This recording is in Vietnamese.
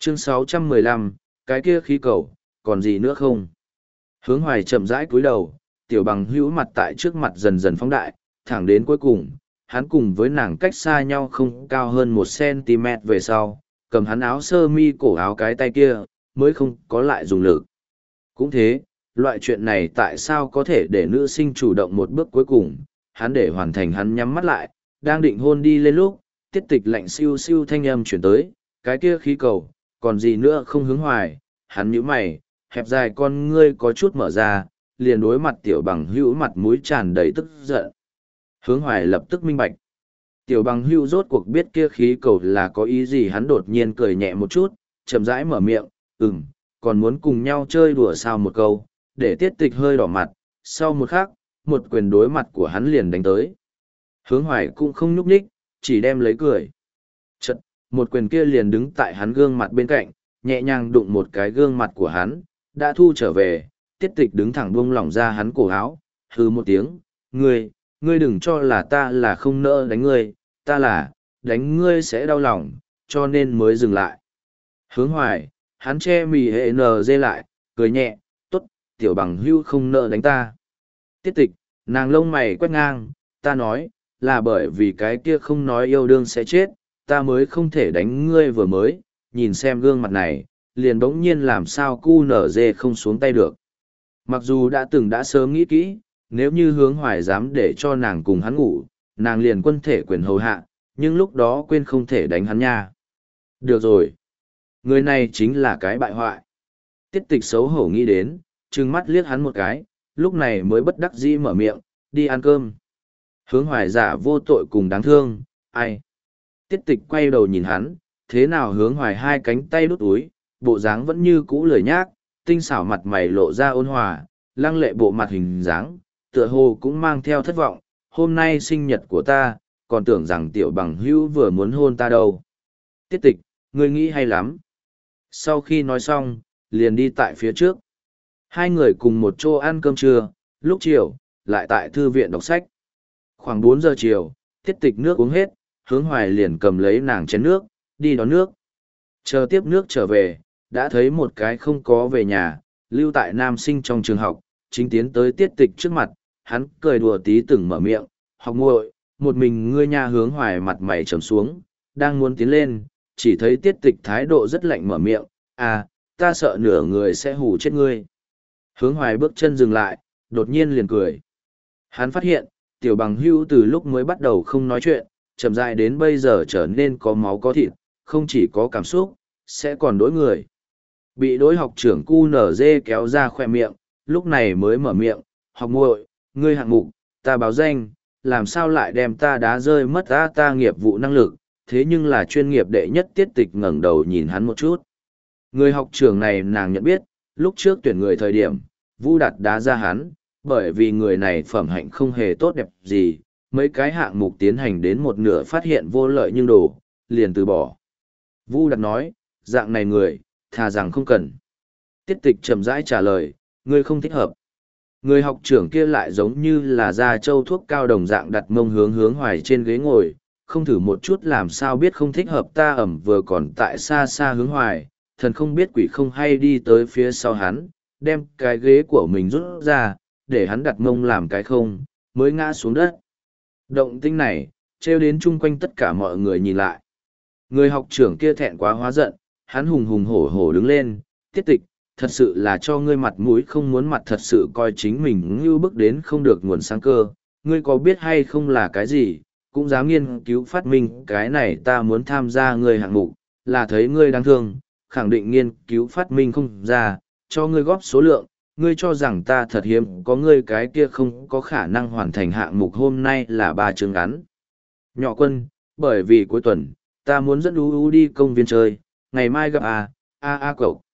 Chương 615, cái kia khí cầu, còn gì nữa không? Hướng Hoài chậm rãi cúi đầu, Tiểu Bằng Hữu mặt tại trước mặt dần dần phóng đại, thẳng đến cuối cùng, hắn cùng với nàng cách xa nhau không cao hơn 1 cm về sau, cầm hắn áo sơ mi cổ áo cái tay kia, mới không có lại dùng lực. Cũng thế, loại chuyện này tại sao có thể để nữ sinh chủ động một bước cuối cùng, hắn để hoàn thành hắn nhắm mắt lại, đang định hôn đi lên lúc, tiết tịch lạnh siêu siêu thanh âm chuyển tới, cái kia khí cầu, còn gì nữa không? Hướng Hoài, hắn nhíu mày, hẹp dài con ngươi có chút mở ra, liền đối mặt Tiểu Bằng Hữu mặt mũi tràn đầy tức giận. Hướng Hoài lập tức minh bạch. Tiểu Bằng Hữu rốt cuộc biết kia khí cầu là có ý gì, hắn đột nhiên cười nhẹ một chút, chậm rãi mở miệng, còn muốn cùng nhau chơi đùa sao một câu, để tiết tịch hơi đỏ mặt, sau một khắc, một quyền đối mặt của hắn liền đánh tới. Hướng Hoài cũng không nhúc nhích, chỉ đem lấy cười. Chật, một quyền kia liền đứng tại hắn gương mặt bên cạnh, nhẹ nhàng đụng một cái gương mặt của hắn, đã thu trở về, tiết tịch đứng thẳng buông lỏng ra hắn cổ áo, hừ một tiếng, ngươi đừng cho là ta là không nỡ đánh ngươi, ta là, đánh ngươi sẽ đau lòng, cho nên mới dừng lại. Hướng Hoài, hắn che mì hệ NG lại, cười nhẹ, tốt, Tiểu Bằng Hữu không nỡ đánh ta. Tiết tịch, nàng lông mày quét ngang, ta nói, là bởi vì cái kia không nói yêu đương sẽ chết, ta mới không thể đánh ngươi vừa mới, nhìn xem gương mặt này, liền bỗng nhiên làm sao cu nở dê không xuống tay được. Mặc dù đã sớm nghĩ kỹ, nếu như Hướng Hoài dám để cho nàng cùng hắn ngủ, nàng liền quân thể quyền hầu hạ, nhưng lúc đó quên không thể đánh hắn nha. Được rồi. Người này chính là cái bại hoại. Tiết tịch xấu hổ nghĩ đến, trừng mắt liếc hắn một cái, lúc này mới bất đắc dĩ mở miệng, đi ăn cơm. Hướng Hoài giả vô tội cùng đáng thương, ai? Tiết tịch quay đầu nhìn hắn, thế nào? Hướng Hoài hai cánh tay đút túi, bộ dáng vẫn như cũ lười nhác, tinh xảo mặt mày lộ ra ôn hòa, lăng lệ bộ mặt hình dáng, tựa hồ cũng mang theo thất vọng, hôm nay sinh nhật của ta, còn tưởng rằng Tiểu Bằng Hữu vừa muốn hôn ta đâu. Tiết tịch, ngươi nghĩ hay lắm. Sau khi nói xong, liền đi tại phía trước. Hai người cùng một chỗ ăn cơm trưa, lúc chiều, lại tại thư viện đọc sách. Khoảng 4 giờ chiều, tiết tịch nước uống hết, Hướng Hoài liền cầm lấy nàng chén nước, đi đón nước. Chờ tiếp nước trở về, đã thấy một cái không có về nhà, lưu tại nam sinh trong trường học, chính tiến tới tiết tịch trước mặt, hắn cười đùa tí từng mở miệng, học muội, một mình ngươi nha. Hướng Hoài mặt mày trầm xuống, đang muốn tiến lên, chỉ thấy tiết tịch thái độ rất lạnh mở miệng, ta sợ nửa người sẽ hù chết ngươi. Hướng Hoài bước chân dừng lại, đột nhiên liền cười. Hắn phát hiện, Tiểu Bằng Hữu từ lúc mới bắt đầu không nói chuyện, chậm rãi đến bây giờ trở nên có máu có thịt, không chỉ có cảm xúc, sẽ còn đối người. Bị đối học trưởng QNZ kéo ra khoe miệng, lúc này mới mở miệng, học muội, ngươi hạng mục, ta báo danh, làm sao lại đem ta đá rơi mất ta nghiệp vụ năng lực, thế nhưng là chuyên nghiệp đệ nhất. Tiết tịch ngẩng đầu nhìn hắn một chút. Người học trưởng này nàng nhận biết, lúc trước tuyển người thời điểm, Vu Đạt đá ra hắn, bởi vì người này phẩm hạnh không hề tốt đẹp gì, mấy cái hạng mục tiến hành đến một nửa phát hiện vô lợi nhưng đồ, liền từ bỏ. Vu Đạt nói, dạng này người, thà rằng không cần. Tiết tịch chậm rãi trả lời, ngươi không thích hợp. Người học trưởng kia lại giống như là da trâu thuốc cao đồng dạng đặt mông Hướng Hoài trên ghế ngồi, không thử một chút làm sao biết không thích hợp. Ta vừa còn tại xa xa Hướng Hoài, thần không biết quỷ không hay đi tới phía sau hắn, đem cái ghế của mình rút ra, để hắn đặt mông làm cái không, mới ngã xuống đất. Động tĩnh này, trêu đến chung quanh tất cả mọi người nhìn lại. Người học trưởng kia thẹn quá hóa giận, hắn hùng hùng hổ hổ đứng lên, tiết tịch, thật sự là cho ngươi mặt mũi không muốn mặt, thật sự coi chính mình như bước đến không được nguồn sáng cơ, ngươi có biết hay không là cái gì, cũng dám nghiên cứu phát minh cái này. Ta muốn tham gia ngươi hạng mục, là thấy ngươi đáng thương, khẳng định nghiên cứu phát minh không ra, cho ngươi góp số lượng, ngươi cho rằng ta thật hiếm có ngươi cái kia không có khả năng hoàn thành hạng mục. Hôm nay là 3 chương ngắn. Nhỏ Quân, bởi vì cuối tuần, ta muốn dẫn U đi công viên chơi, ngày mai gặp cậu.